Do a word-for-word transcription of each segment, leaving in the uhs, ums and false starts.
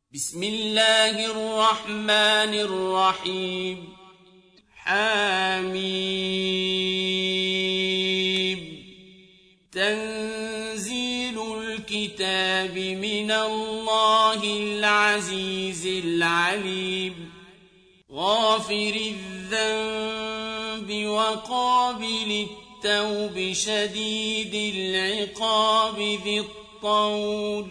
بسم الله الرحمن الرحيم حميم تنزيل الكتاب من الله العزيز العليم غافر الذنب وقابل التوب شديد العقاب ذي الطول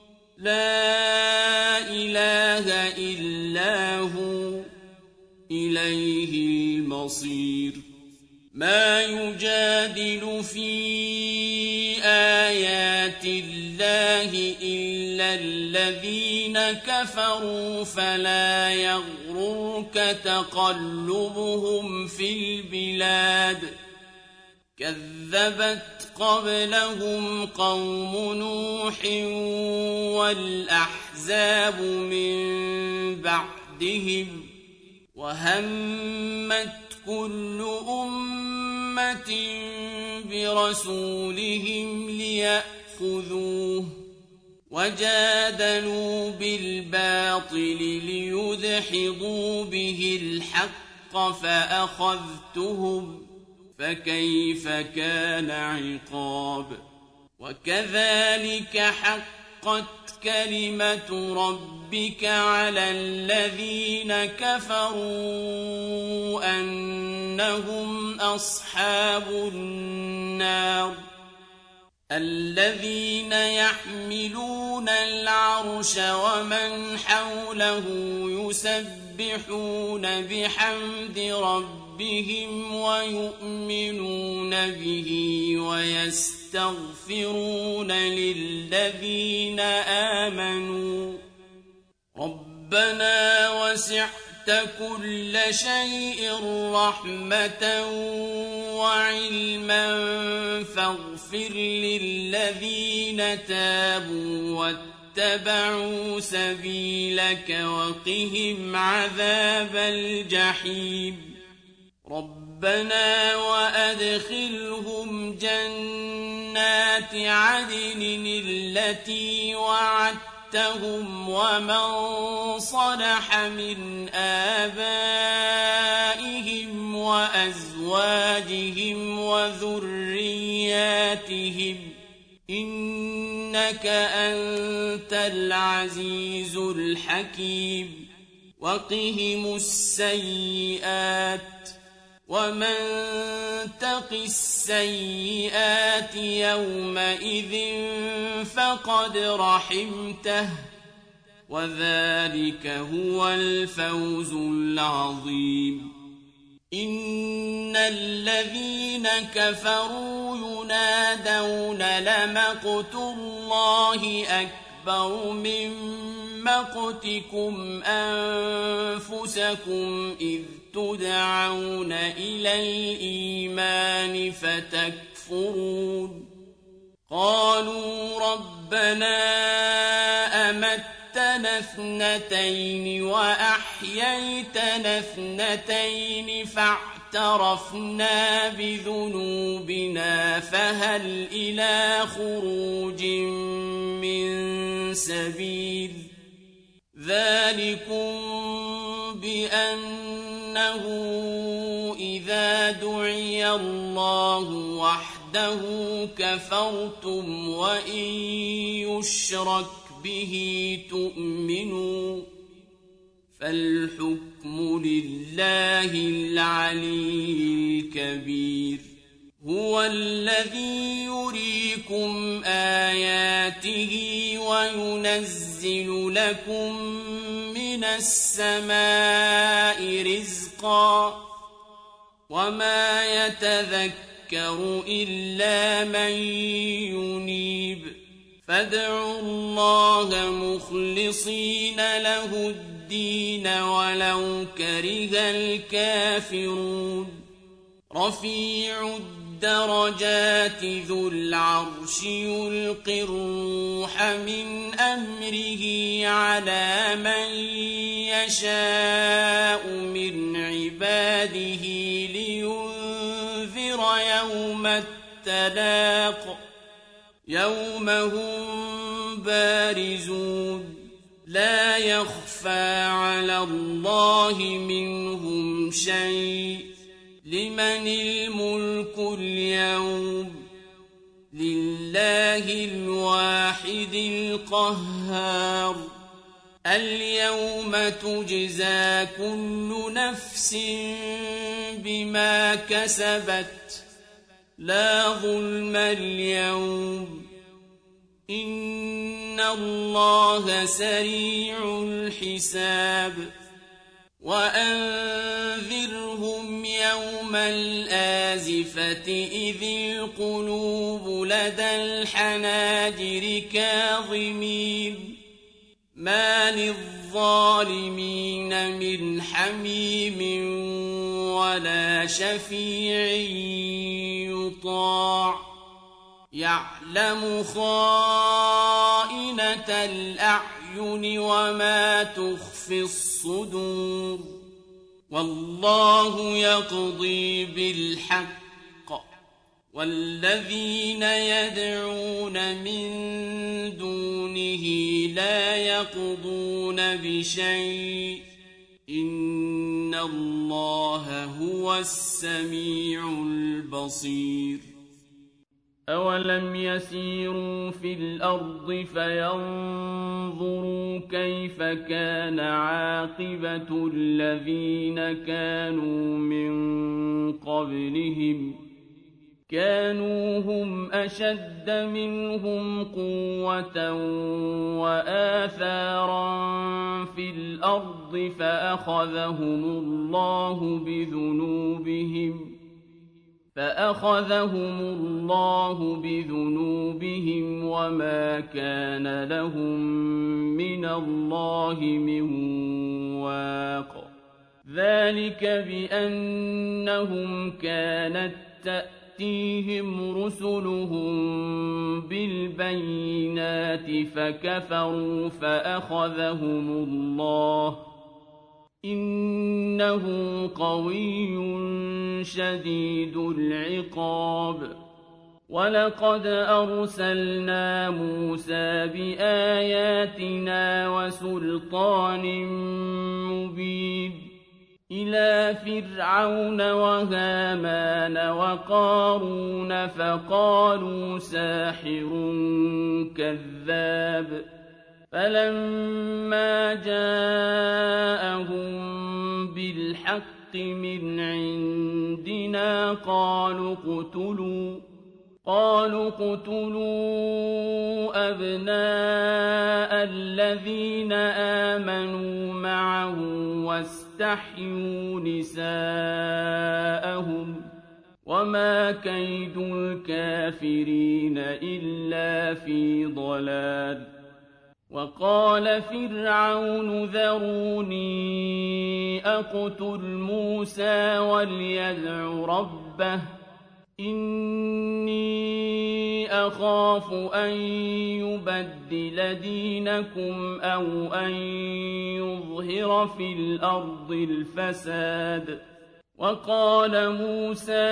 لا إله إلا هو إليه المصير ما يجادل في آيات الله إلا الذين كفروا فلا يغررك تقلبهم في البلاد كذبت قبلهم قوم نوح والأحزاب من بعدهم وهمت كل أمة برسولهم ليأخذوه وجادلوا بالباطل ليدحضوا به الحق فأخذتهم فكيف كان عقاب وكذلك حقت كلمة ربك على الذين كفروا أنهم أصحاب النار الذين يحملون العرش ومن حوله يسبحون بحمد ربهم بهم ويؤمنون به ويستغفرون للذين آمنوا ربنا وسعت كل شيء رحمة وعلما فاغفر للذين تابوا واتبعوا سبيلك وقهم عذاب الجحيم ربنا وأدخلهم جنات عدن التي وعدتهم ومن صلح من آبائهم وأزواجهم وذرياتهم إنك أنت العزيز الحكيم وقهم السيئات ومن تق السيئات يومئذ فقد رحمته وذلك هو الفوز العظيم إن الذين كفروا ينادون لمقت الله أكبر من مقتكم أنفسكم إذ تدعون إلى الإيمان فتكفرون قالوا ربنا أمتنا اثنتين وأحييتنا اثنتين فاعترفنا بذنوبنا فهل إلى خروج من سبيل ذلكم بأنه إذا دعي الله وحده كفرتم وإن يشرك به تؤمنوا فالحكم لله العلي الكبير هو الذي يريكم آياته وينزل لكم من السماء رزقا وما يتذكر إلا من ينيب فادعوا الله مخلصين له الدين ولو كره الكافرون رفيع الدرجات ذو العرش يلقي الروح من أمره على من يشاء من عباده لينذر يوم التلاق يوم هم بارزون لا يخفى على الله منهم شيء لمن الملك اليوم لله الواحد القهار اليوم تجزى كل نفس بما كسبت لا ظلم اليوم إن الله سريع الحساب وأنذرهم يوم الآزفة إذ القلوب لدى الحناجر كاظمين ما للظالمين من حميم ولا شفيع يطاع يعلم خائنة الأعين وما تخفي الصدور والله يقضي بالحق والذين يدعون من دونه لا يقضون بشيء إن الله هو السميع البصير أولم يسيروا في الأرض فينظروا كيف كان عاقبة الذين كانوا من قبلهم كانوا هم أشد منهم قوة وآثارا في الأرض فأخذهم الله بذنوبهم فأخذهم الله بذنوبهم وما كان لهم من الله من واق ذلك بأنهم كانت تأتيهم رسلهم بالبينات فكفروا فأخذهم الله إنه قوي شديد العقاب ولقد أرسلنا موسى بآياتنا وسلطان مبين إلى فرعون وهامان وقارون فقالوا ساحر كذاب فلما جاءهم بالحق من عندنا قالوا اقتلوا قالوا اقتلوا أبناء الذين آمنوا معه واستحيوا نساءهم وما كيد الكافرين إلا في ضلال وقال فرعون ذروني أقتل موسى وليدع ربه إني أخاف أن يبدل دينكم أو أن يظهر في الأرض الفساد وقال موسى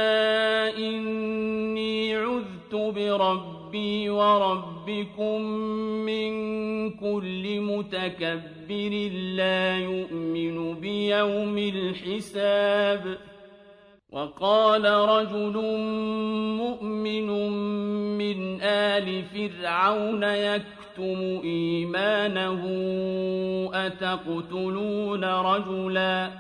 إني عذت بربي وربكم من كل متكبر لا يؤمن بيوم الحساب وقال رجل مؤمن من آل فرعون يكتم إيمانه أتقتلون رجلا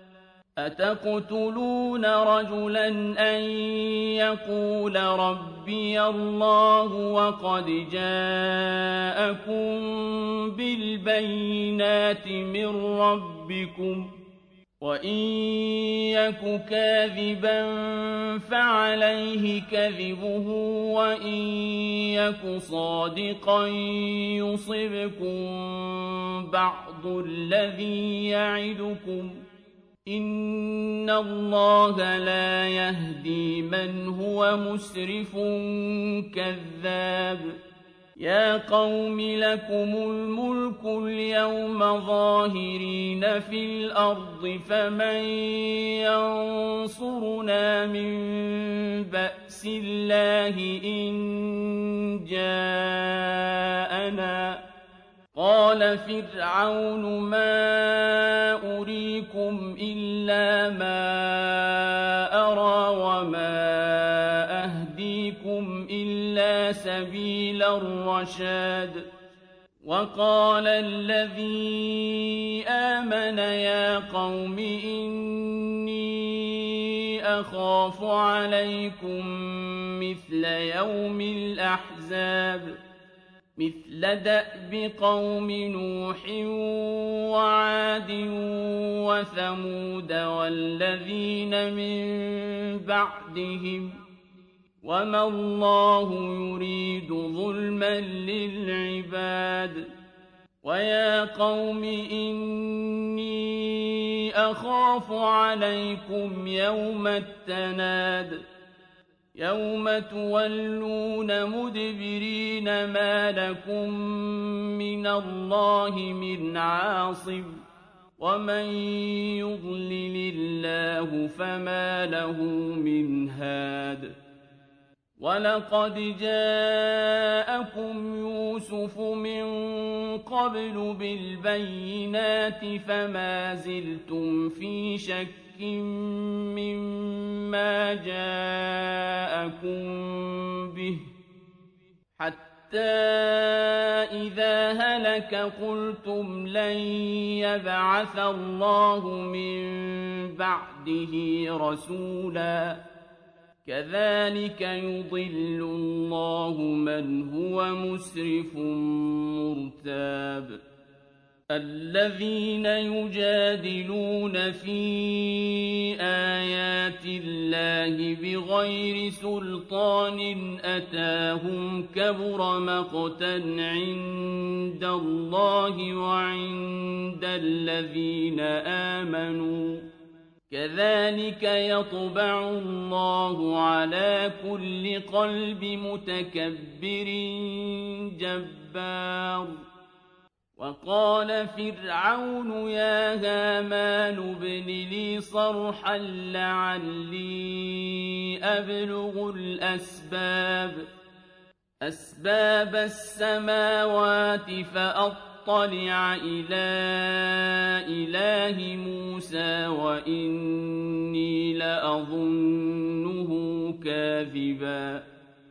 أتقتلون رجلا أن يقول ربي الله وقد جاءكم بالبينات من ربكم وإن يك كاذبا فعليه كذبه وإن يك صادقا يصبكم بعض الذي يعدكم إن الله لا يهدي من هو مسرف كذاب يا قوم لكم الملك اليوم ظاهرين في الأرض فمن ينصرنا من بأس الله إن جاءنا قال وقال فرعون ما أريكم إلا ما أرى وما أهديكم إلا سبيل الرشاد وقال الذي آمن يا قوم إني أخاف عليكم مثل يوم الأحزاب مثل دأب قوم نوح وعاد وثمود والذين من بعدهم وما الله يريد ظلما للعباد ويا قوم إني أخاف عليكم يوم التناد يوم تولون مدبرين ما لكم من الله من عاصم ومن يضلل الله فما له من هاد ولقد جاءكم يوسف من قبل بالبينات فما زلتم في شك مما جاءكم به حتى إذا هلك قلتم لن يبعث الله من بعده رسولا كذلك يضل الله من هو مسرف مرتاب الذين يجادلون في آيات الله بغير سلطان أتاهم كبر مقتا عند الله وعند الذين آمنوا كذلك يطبع الله على كل قلب متكبر جبار وقال فرعون يا هامان ابن لي صرحا لعلي أبلغ الأسباب أسباب السماوات فأطلع إلى إله موسى وإني لأظنه كاذبا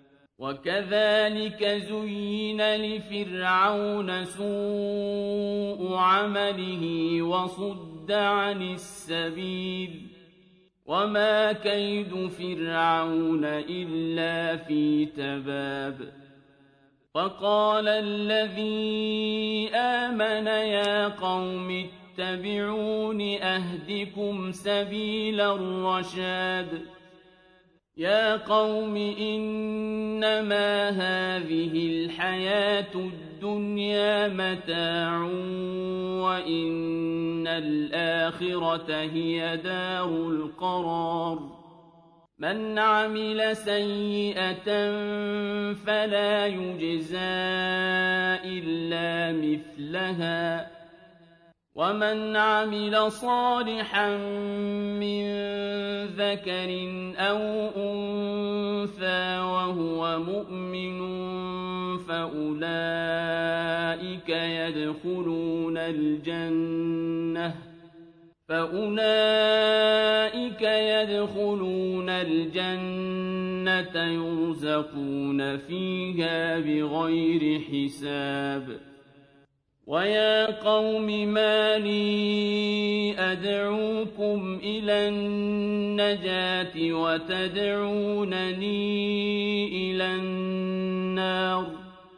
وكذلك زين لفرعون سوء عمله وصد عن السبيل وما كيد فرعون إلا في تباب وقال الذي آمن يا قوم اتبعون أهدكم سبيل الرشاد يا قوم إنما هذه الحياة الدنيا متاع وإن الآخرة هي دار القرار من عمل سيئة فلا يجزى إلا مثلها ومن عمل صالحا من ذكر أو أنثى وهو مؤمن فأولئك يدخلون الجنة فأولئك يدخلون الجنة يرزقون فيها بغير حساب ويا قوم ما لي أدعوكم إلى النجاة وتدعونني إلى النار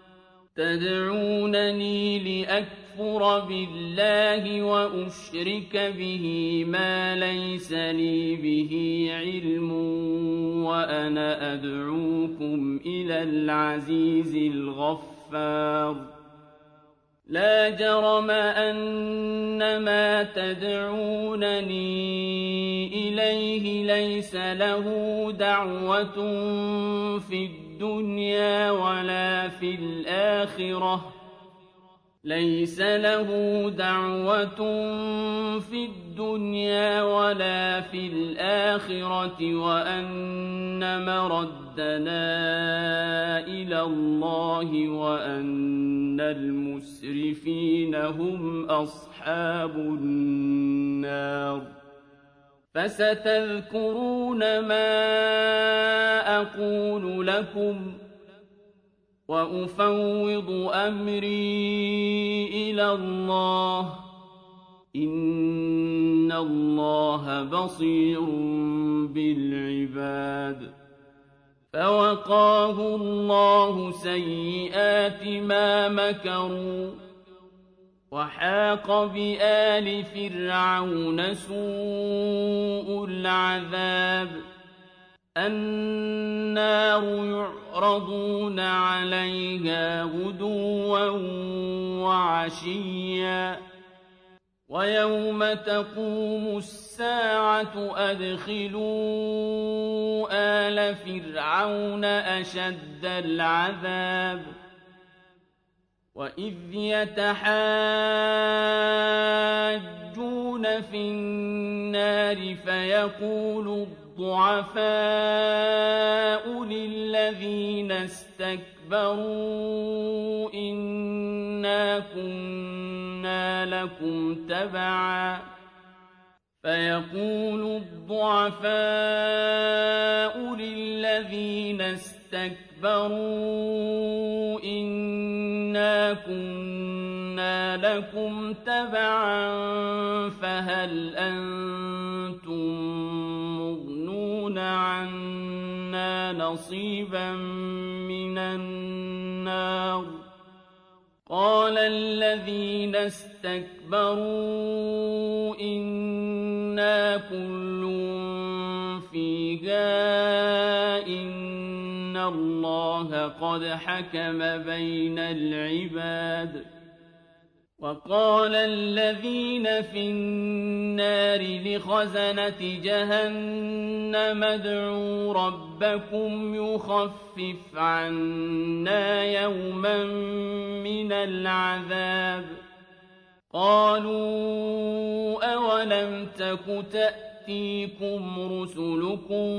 تدعونني لأكفر بالله وأشرك به ما ليس لي به علم وأنا أدعوكم إلى العزيز الغفار لا جرم أن ما تدعونني إليه ليس له دعوة في الدنيا ولا في الآخرة ليس له دعوة في الدنيا ولا في الآخرة وأن مرد أَخِيرَتَنَا إِلَى اللَّهِ وَأَنَّ الْمُسْرِفِينَ هُمْ أَصْحَابُ النَّارِ فَسَتَذْكُرُونَ مَا أَقُولُ لَكُمْ وَأُفَوِّضُ أَمْرِي إِلَى اللَّهِ ۚ إِنَّ اللَّهَ بَصِيرٌ بِالْعِبَادِ فَوَقَاهُ اللَّهُ سَيِّئَاتِ مَا مَكَرُوا وَحَاقَ بِآلِ فِرْعَوْنَ سُوءُ الْعَذَابِ النَّارُ يُعْرَضُونَ عَلَيْهَا غُدُوًّا وَعَشِيًّا وَيَوْمَ تَقُومُ السَّاعَةُ أَدْخِلُوا آلَ فِرْعَوْنَ أَشَدَّ الْعَذَابِ وَإِذْ يَتَحَاجُّونَ فِي النَّارِ فَيَقُولُ الضُّعَفَاءُ لِلَّذِينَ اسْتَكْبَرُوا إِنَّا كُنَّا لَكُمْ تَبَعًا فَيَقُولُ الضُّعَفَاءُ لِلَّذِينَ اسْتَكْبَرُوا إِنَّا كُنَّا لَكُمْ تَبَعًا فَهَلْ أَنتُم مُّغْنُونَ عَنَّا نَصِيبًا مِّنَ النَّارِ قَالَ الَّذِينَ اسْتَكْبَرُوا إِنَّا كُلٌّ فِيهَا إِنَّ اللَّهَ قَدْ حَكَمَ بَيْنَ الْعِبَادِ وَقَالَ الَّذِينَ فِي النَّارِ لِخَزَنَةِ جَهَنَّمَ ادْعُوا رَبَّكُمْ يُخَفِّفْ عَنَّا يَوْمًا مِّنَ الْعَذَابِ قَالُوا أَوَلَمْ تَكُ تَأْتِيكُمْ رُسُلُكُم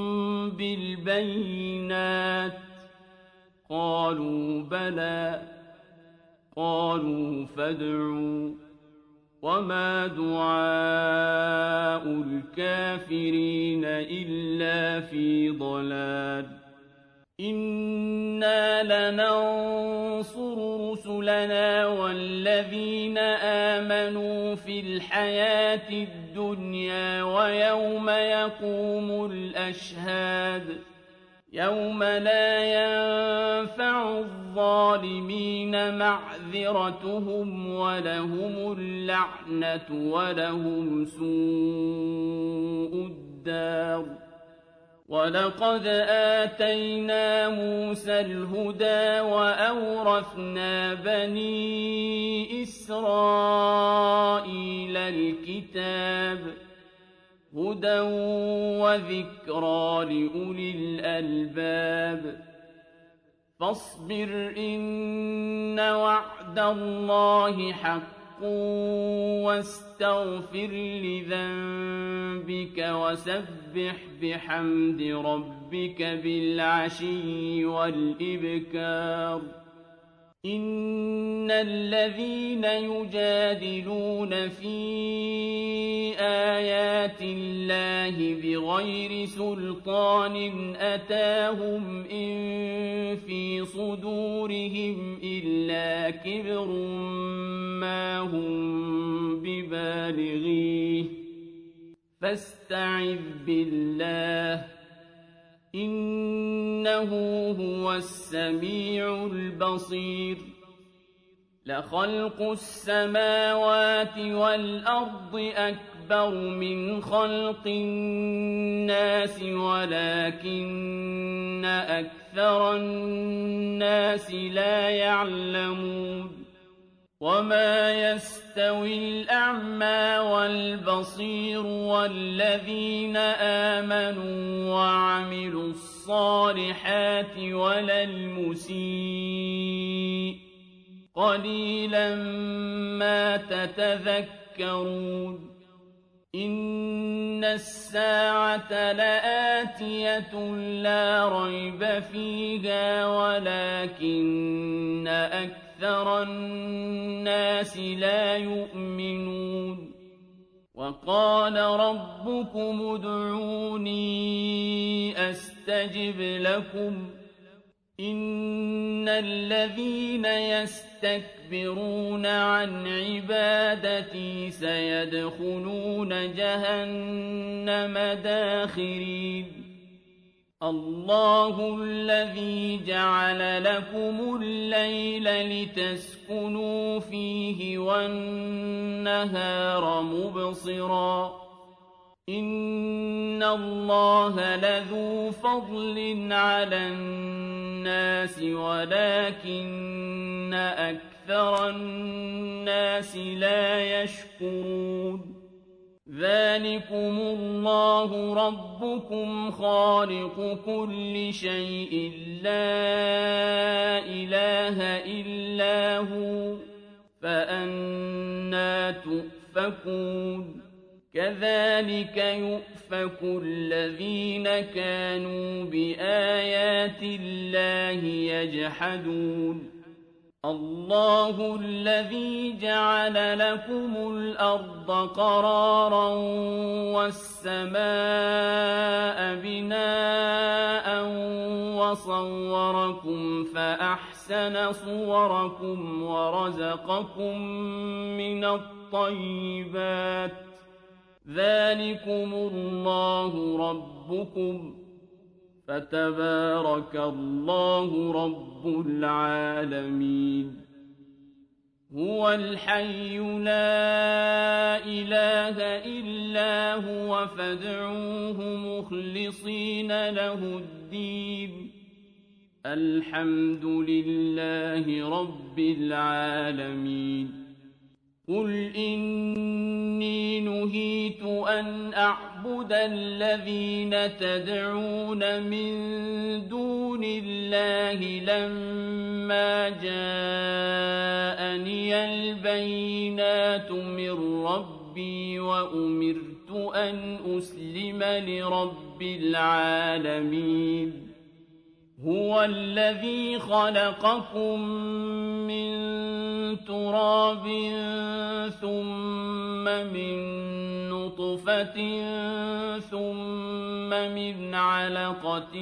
بِالْبَيِّنَاتِ قَالُوا بَلَىٰ قَالُوا فَادْعُوا ۗ وَمَا دُعَاءُ الْكَافِرِينَ إِلَّا فِي ضَلَالٍ إِنَّا لَنَنصُرُ رُسُلَنَا وَالَّذِينَ آمَنُوا فِي الْحَيَاةِ الدُّنْيَا وَيَوْمَ يَقُومُ الْأَشْهَادُ يَوْمَ لَا يَنفَعُ الظَّالِمِينَ مَعْذِرَتُهُمْ وَلَهُمُ اللَّعْنَةُ وَلَهُمْ سُوءُ الدَّارِ وَلَقَدْ آتَيْنَا مُوسَى الْهُدَىٰ وَأَوْرَثْنَا بَنِي إِسْرَائِيلَ الْكِتَابَ هُدًى وَذِكْرَىٰ لِأُولِي الْأَلْبَابِ فَاصْبِرْ إِنَّ وَعْدَ اللَّهِ حَقٌّ وَاسْتَغْفِرْ لِذَنبِكَ وَسَبِّحْ بِحَمْدِ رَبِّكَ بِالْعَشِيِّ وَالْإِبْكَارِ إِنَّ الَّذِينَ يُجَادِلُونَ فِي آيَاتِ اللَّهِ بِغَيْرِ سُلْطَانٍ أَتَاهُمْ إِن فِي صُدُورِهِمْ إِلَّا كِبْرٌ مَّا هُم بِبَالِغِيهِ فَاسْتَعِذْ بِاللَّهِ ۖ إِنَّهُ هُوَ السَّمِيعُ الْبَصِيرُ لَخَلْقُ السَّمَاوَاتِ وَالْأَرْضِ أَكْبَرُ مِنْ خَلْقِ النَّاسِ وَلَٰكِنَّ أَكْثَرَ النَّاسِ لَا يَعْلَمُونَ وَمَا يَسْتَوِي الْأَعْمَىٰ وَالْبَصِيرُ وَالَّذِينَ آمَنُوا وَعَمِلُوا الصَّالِحَاتِ وَلَا الْمُسِيءُ ۚ قَلِيلًا مَّا تَتَذَكَّرُونَ إن الساعة لآتية لا ريب فيها ولكن أكثر الناس لا يؤمنون وقال ربكم ادعوني أستجب لكم إن الذين يستكبرون عن عبادتي سيدخلون جهنم داخرين الله الذي جعل لكم الليل لتسكنوا فيه والنهار مبصرا إن الله لذو فضل على الناس ولكن أكثر الناس لا يشكرون ذلكم الله ربكم خالق كل شيء لا إله إلا هو فأنى تؤفكون كذلك يؤفك الذين كانوا بآيات الله يجحدون الله الذي جعل لكم الأرض قرارا والسماء بناء وصوركم فأحسن صوركم ورزقكم من الطيبات ذلكم الله ربكم فتبارك الله رب العالمين هو الحي لا إله إلا هو فادعوه مخلصين له الدين الحمد لله رب العالمين قل إني نهيت أن أعبد الذين تدعون من دون الله لما جاءني البينات من ربي وأمرت أن أسلم لرب العالمين هو الذي خلقكم من تراب ثم من نطفة ثم من علقة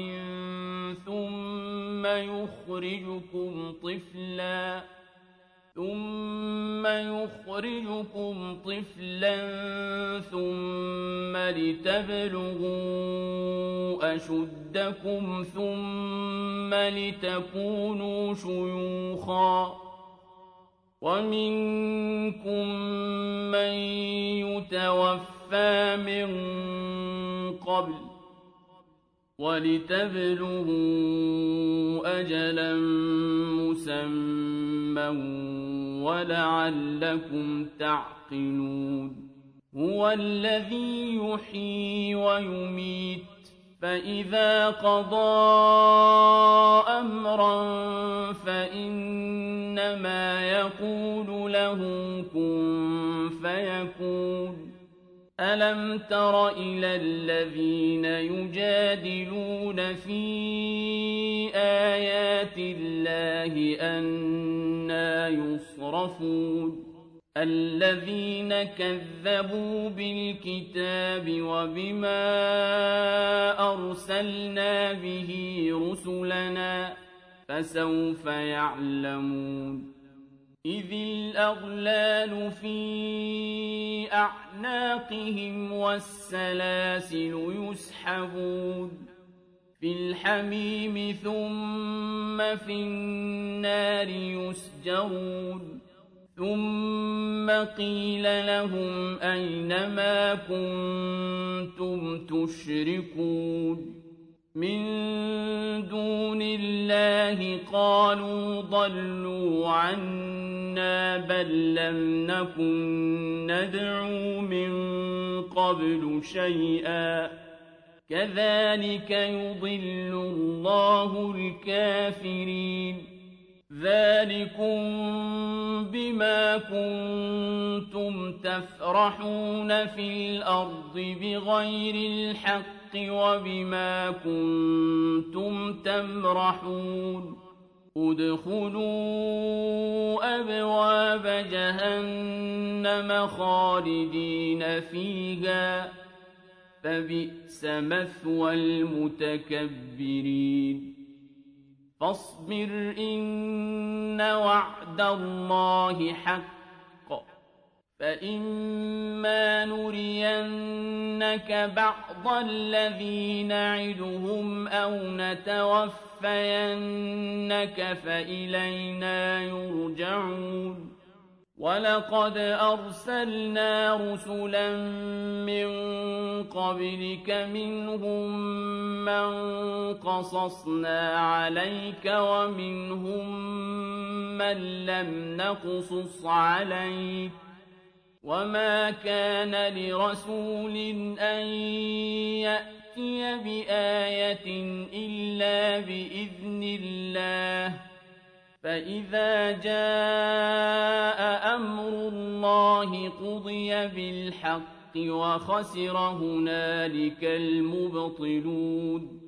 ثم يخرجكم طفلا ثم يخرجكم طفلا ثم لتبلغوا أشدكم ثم لتكونوا شيوخا ومنكم من يتوفى من قبل ولتبلغوا أجلا مسمى ولعلكم تعقلون هو الذي يحيي ويميت فإذا قضى أمرا فإنما يقول له كن فيكون ألم تر إلى الذين يجادلون في آيات الله أنى يصرفون الذين كذبوا بالكتاب وبما أرسلنا به رسلنا فسوف يعلمون إذ الأغلال في أعناقهم والسلاسل يسحبون في الحميم ثم في النار يسجرون ثم قيل لهم أين ما كنتم تشركون من دون الله قالوا ضلوا عنا بل لم نكن ندعو من قبل شيئا كذلك يضل الله الكافرين ذلكم بما كنتم تفرحون في الأرض بغير الحق وبما كنتم تمرحون ادخلوا أبواب جهنم خالدين فيها فبئس مثوى المتكبرين فاصبر إن وعد الله حق فإما نرينك بعض الذي نعدهم أو نتوفينك فإلينا يرجعون ولقد أرسلنا رسلا من قبلك منهم من قصصنا عليك ومنهم من لم نقصص عليك وما كان لرسول أن يأتي بآية إلا بإذن الله فإذا جاء أمر الله قضي بالحق وخسر هنالك المبطلون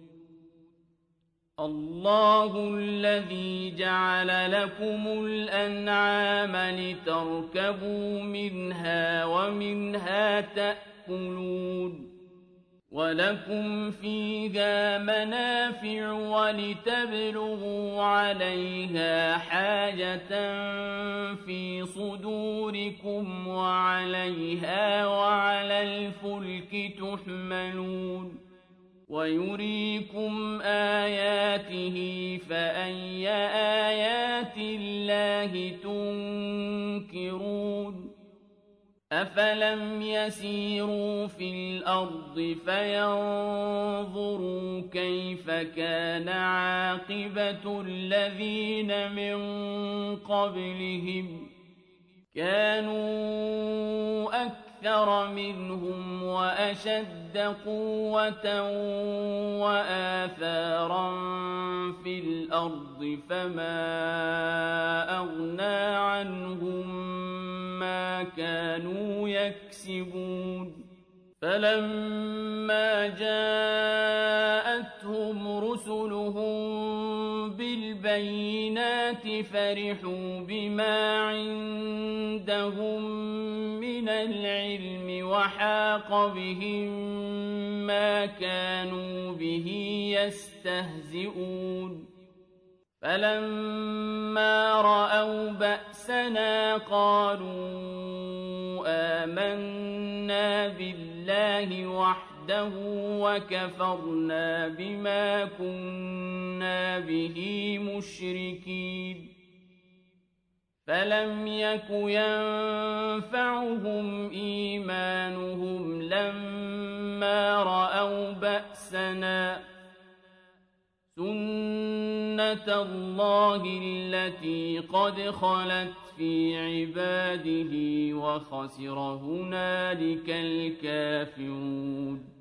الله الذي جعل لكم الأنعام لتركبوا منها ومنها تأكلون ولكم فيها منافع ولتبلغوا عليها حاجة في صدوركم وعليها وعلى الفلك تحملون ويريكم آياته فأي آيات الله تنكرون أفلم يسيروا في الأرض فينظروا كيف كان عاقبة الذين من قبلهم كانوا أكثر منهم وأشد قوة وآثارا في الأرض فما أغنى عنهم ما كانوا يكسبون فلما جاءتهم رسلهم بالبينات فرحوا بما عندهم من العلم وحاق بهم ما كانوا به يستهزئون فلما رأوا بأسنا قالوا آمنا بالله وحده وكفرنا بما كنا به مشركين فلم يك ينفعهم إيمانهم لما رأوا بأسنا سنة الله التي قد خلت في عباده وخسر هنالك الكافرون